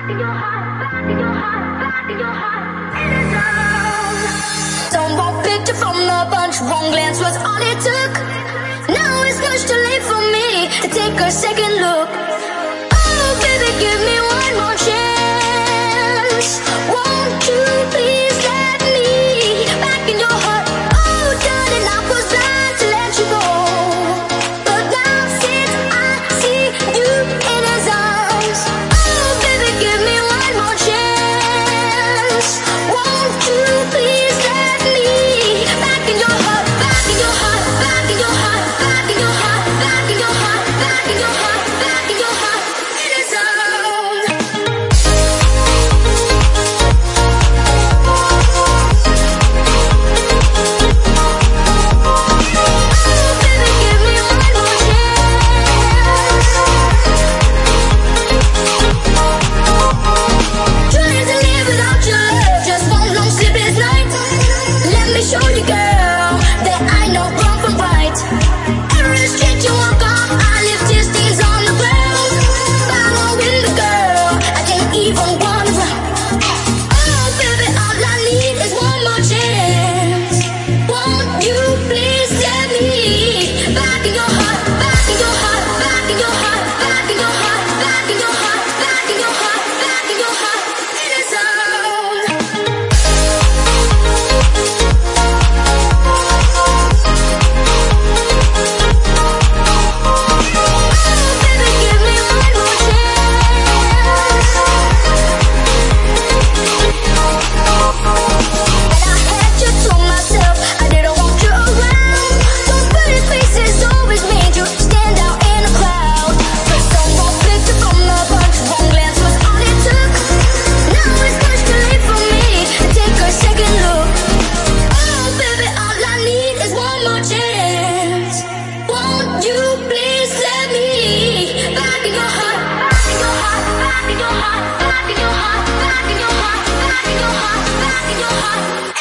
Don't picture from the bunch, one glance was all it took. Now it's much too late for me to take a second look. Oh, baby, give me one more chance. Won't you please let me back in your heart? Oh, darling, I was blind to let you go, but now since I see you in his arms, oh, baby, give me one more chance. Won't you please let me back in your heart, back in your heart, back in your heart, back in your heart, back in your heart, back in your heart, back in your heart, in his arms. Oh, baby, give me one more chance. Trying to live without your love, just one long sleepless night. Let me show you, girl, that I know wrong from right. Every street you walk on, I leave tear stains on the ground. Following the girl, I can't even wanna run. Oh, baby, all I need is one more chance. Won't you please let me back in your heart, back in your heart, back in your heart, back in your heart, back in your heart, back in your heart, back in your heart, in his arms. Oh, baby, give me one more chance. And I had you to myself, I didn't want you around. Those pretty faces always made you stand out in a crowd. But someone picked you from the bunch, one glance was all it took. Now it's much too late for me to take a second look. Oh, baby, all I need is one more chance. Won't you please let me back in your heart, back in your heart, back in your heart, back in your heart, back in your heart, back in your heart, back in your heart.